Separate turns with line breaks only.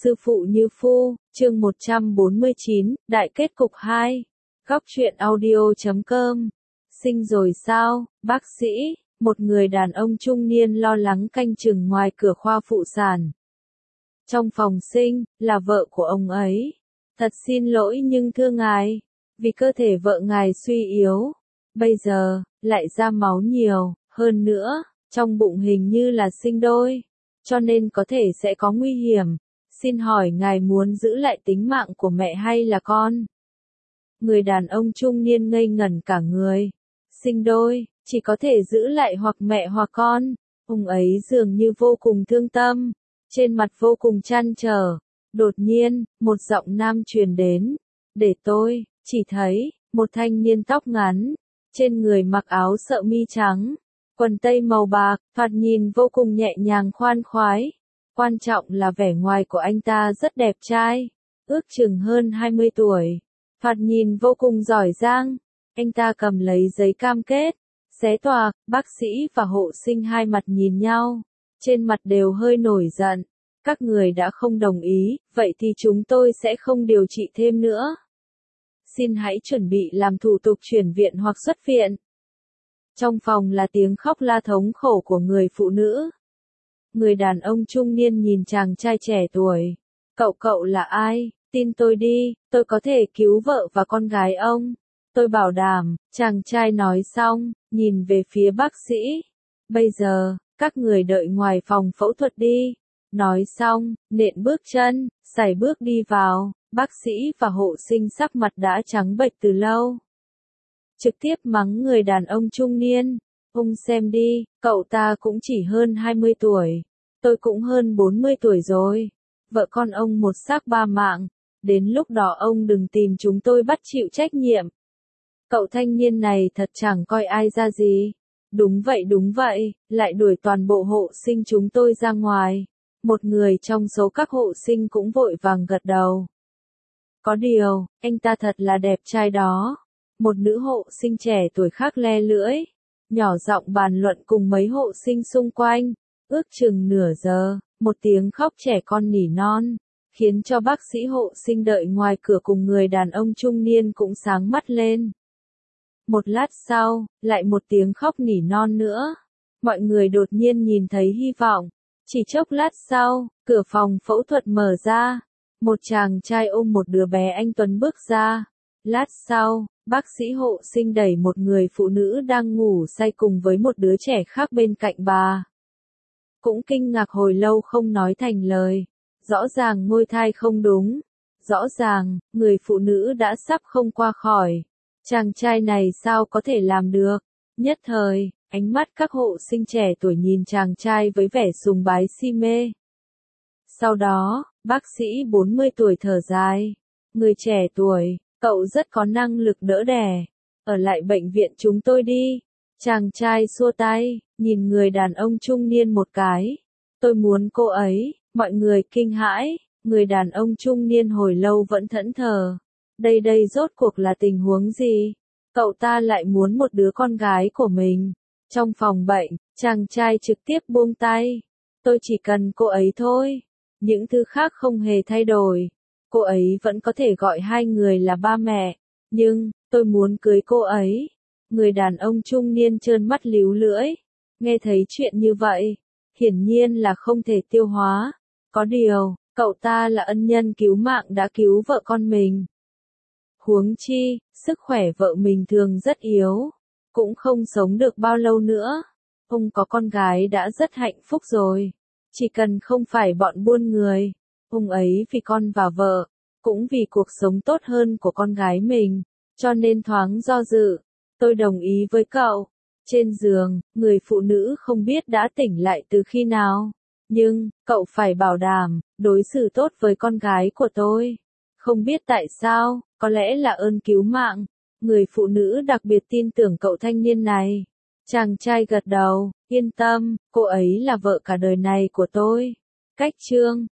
Sư phụ như phu, chương 149, đại kết cục 2. Góc truyện audio.com. Sinh rồi sao, bác sĩ? Một người đàn ông trung niên lo lắng canh chừng ngoài cửa khoa phụ sản. Trong phòng sinh, là vợ của ông ấy. Thật xin lỗi nhưng thưa ngài, vì cơ thể vợ ngài suy yếu. Bây giờ, lại ra máu nhiều, hơn nữa, trong bụng hình như là sinh đôi. Cho nên có thể sẽ có nguy hiểm. Xin hỏi ngài muốn giữ lại tính mạng của mẹ hay là con? Người đàn ông trung niên ngây ngẩn cả người. Sinh đôi, chỉ có thể giữ lại hoặc mẹ hoặc con. Ông ấy dường như vô cùng thương tâm, trên mặt vô cùng trăn trở. Đột nhiên, một giọng nam truyền đến. Để tôi, chỉ thấy, một thanh niên tóc ngắn, trên người mặc áo sợ mi trắng, quần tây màu bạc, thoạt nhìn vô cùng nhẹ nhàng khoan khoái. Quan trọng là vẻ ngoài của anh ta rất đẹp trai, ước chừng hơn 20 tuổi, thoạt nhìn vô cùng giỏi giang. Anh ta cầm lấy giấy cam kết, xé toạc, bác sĩ và hộ sinh hai mặt nhìn nhau, trên mặt đều hơi nổi giận. Các người đã không đồng ý, vậy thì chúng tôi sẽ không điều trị thêm nữa. Xin hãy chuẩn bị làm thủ tục chuyển viện hoặc xuất viện. Trong phòng là tiếng khóc la thống khổ của người phụ nữ. Người đàn ông trung niên nhìn chàng trai trẻ tuổi. Cậu là ai? Tin tôi đi, tôi có thể cứu vợ và con gái ông. Tôi bảo đảm, chàng trai nói xong, nhìn về phía bác sĩ. Bây giờ, các người đợi ngoài phòng phẫu thuật đi. Nói xong, nện bước chân, sải bước đi vào. Bác sĩ và hộ sinh sắc mặt đã trắng bệch từ lâu. Trực tiếp mắng người đàn ông trung niên. Ông xem đi, cậu ta cũng chỉ hơn 20 tuổi. Tôi cũng hơn 40 tuổi rồi. Vợ con ông một xác ba mạng. Đến lúc đó ông đừng tìm chúng tôi bắt chịu trách nhiệm. Cậu thanh niên này thật chẳng coi ai ra gì. Đúng vậy, lại đuổi toàn bộ hộ sinh chúng tôi ra ngoài. Một người trong số các hộ sinh cũng vội vàng gật đầu. Có điều, anh ta thật là đẹp trai đó. Một nữ hộ sinh trẻ tuổi khác le lưỡi, nhỏ giọng bàn luận cùng mấy hộ sinh xung quanh. Ước chừng nửa giờ, một tiếng khóc trẻ con nỉ non, khiến cho bác sĩ hộ sinh đợi ngoài cửa cùng người đàn ông trung niên cũng sáng mắt lên. Một lát sau, lại một tiếng khóc nỉ non nữa. Mọi người đột nhiên nhìn thấy hy vọng. Chỉ chốc lát sau, cửa phòng phẫu thuật mở ra. Một chàng trai ôm một đứa bé anh tuấn bước ra. Lát sau, bác sĩ hộ sinh đẩy một người phụ nữ đang ngủ say cùng với một đứa trẻ khác bên cạnh bà. Cũng kinh ngạc hồi lâu không nói thành lời. Rõ ràng ngôi thai không đúng. Rõ ràng, người phụ nữ đã sắp không qua khỏi. Chàng trai này sao có thể làm được? Nhất thời, ánh mắt các hộ sinh trẻ tuổi nhìn chàng trai với vẻ sùng bái si mê. Sau đó, bác sĩ 40 tuổi thở dài. Người trẻ tuổi, cậu rất có năng lực đỡ đẻ. Ở lại bệnh viện chúng tôi đi. Chàng trai xua tay, nhìn người đàn ông trung niên một cái. Tôi muốn cô ấy. Mọi người kinh hãi. Người đàn ông trung niên hồi lâu vẫn thẫn thờ. Đây rốt cuộc là tình huống gì? Cậu ta lại muốn một đứa con gái của mình. Trong phòng bệnh, chàng trai trực tiếp buông tay. Tôi chỉ cần cô ấy thôi. Những thứ khác không hề thay đổi. Cô ấy vẫn có thể gọi hai người là ba mẹ. Nhưng, tôi muốn cưới cô ấy. Người đàn ông trung niên trơn mắt líu lưỡi. Nghe thấy chuyện như vậy, hiển nhiên là không thể tiêu hóa. Có điều, cậu ta là ân nhân cứu mạng đã cứu vợ con mình. Huống chi, sức khỏe vợ mình thường rất yếu. Cũng không sống được bao lâu nữa. Ông có con gái đã rất hạnh phúc rồi. Chỉ cần không phải bọn buôn người. Ông ấy vì con và vợ, cũng vì cuộc sống tốt hơn của con gái mình. Cho nên thoáng do dự. Tôi đồng ý với cậu. Trên giường, người phụ nữ không biết đã tỉnh lại từ khi nào. Nhưng, cậu phải bảo đảm, đối xử tốt với con gái của tôi. Không biết tại sao, có lẽ là ơn cứu mạng. Người phụ nữ đặc biệt tin tưởng cậu thanh niên này. Chàng trai gật đầu, yên tâm, cô ấy là vợ cả đời này của tôi. Cách chương